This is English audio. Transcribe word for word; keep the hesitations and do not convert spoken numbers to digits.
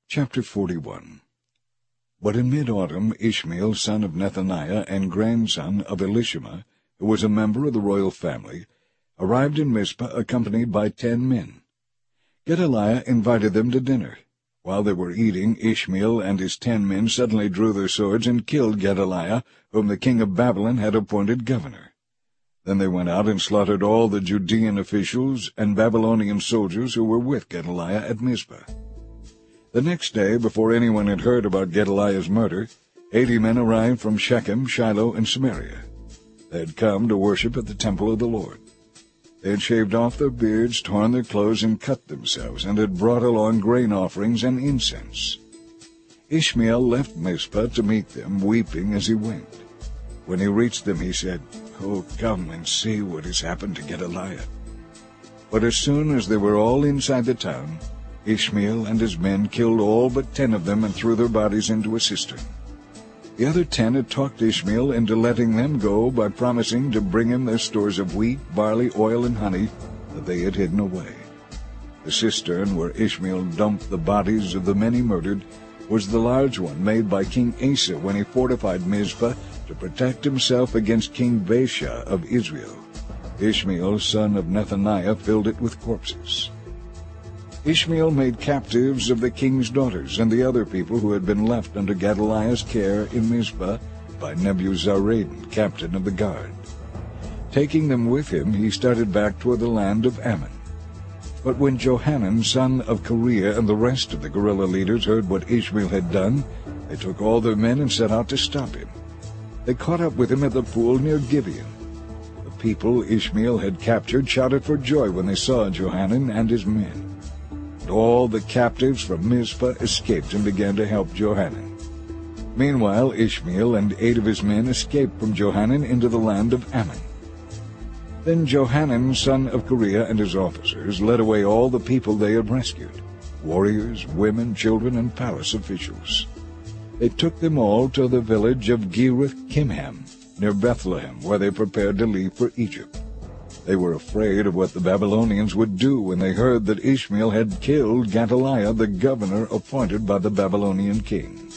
Chapter forty-one. But in mid-autumn Ishmael, son of Nethaniah and grandson of Elishama, who was a member of the royal family, arrived in Mizpah accompanied by ten men. Gedaliah invited them to dinner. While they were eating, Ishmael and his ten men suddenly drew their swords and killed Gedaliah, whom the king of Babylon had appointed governor. Then they went out and slaughtered all the Judean officials and Babylonian soldiers who were with Gedaliah at Mizpah. The next day, before anyone had heard about Gedaliah's murder, eighty men arrived from Shechem, Shiloh, and Samaria. They had come to worship at the temple of the Lord. They had shaved off their beards, torn their clothes, and cut themselves, and had brought along grain offerings and incense. Ishmael left Mizpah to meet them, weeping as he went. When he reached them, he said, "Oh, come and see what has happened to Gedaliah." But as soon as they were all inside the town, Ishmael and his men killed all but ten of them and threw their bodies into a cistern. The other ten had talked Ishmael into letting them go by promising to bring him their stores of wheat, barley, oil, and honey that they had hidden away. The cistern where Ishmael dumped the bodies of the men he murdered was the large one made by King Asa when he fortified Mizpah to protect himself against King Baasha of Israel. Ishmael, son of Nethaniah, filled it with corpses. Ishmael made captives of the king's daughters and the other people who had been left under Gedaliah's care in Mizpah by Nebuzaradan, captain of the guard. Taking them with him, he started back toward the land of Ammon. But when Johanan, son of Kareah, and the rest of the guerrilla leaders heard what Ishmael had done, they took all their men and set out to stop him. They caught up with him at the pool near Gibeon. The people Ishmael had captured shouted for joy when they saw Johanan and his men. All the captives from Mizpah escaped and began to help Johanan. Meanwhile, Ishmael and eight of his men escaped from Johanan into the land of Ammon. Then Johanan, son of Kareah, and his officers led away all the people they had rescued, warriors, women, children, and palace officials. They took them all to the village of Geruth-Kimham, near Bethlehem, where they prepared to leave for Egypt. They were afraid of what the Babylonians would do when they heard that Ishmael had killed Gedaliah, the governor appointed by the Babylonian king.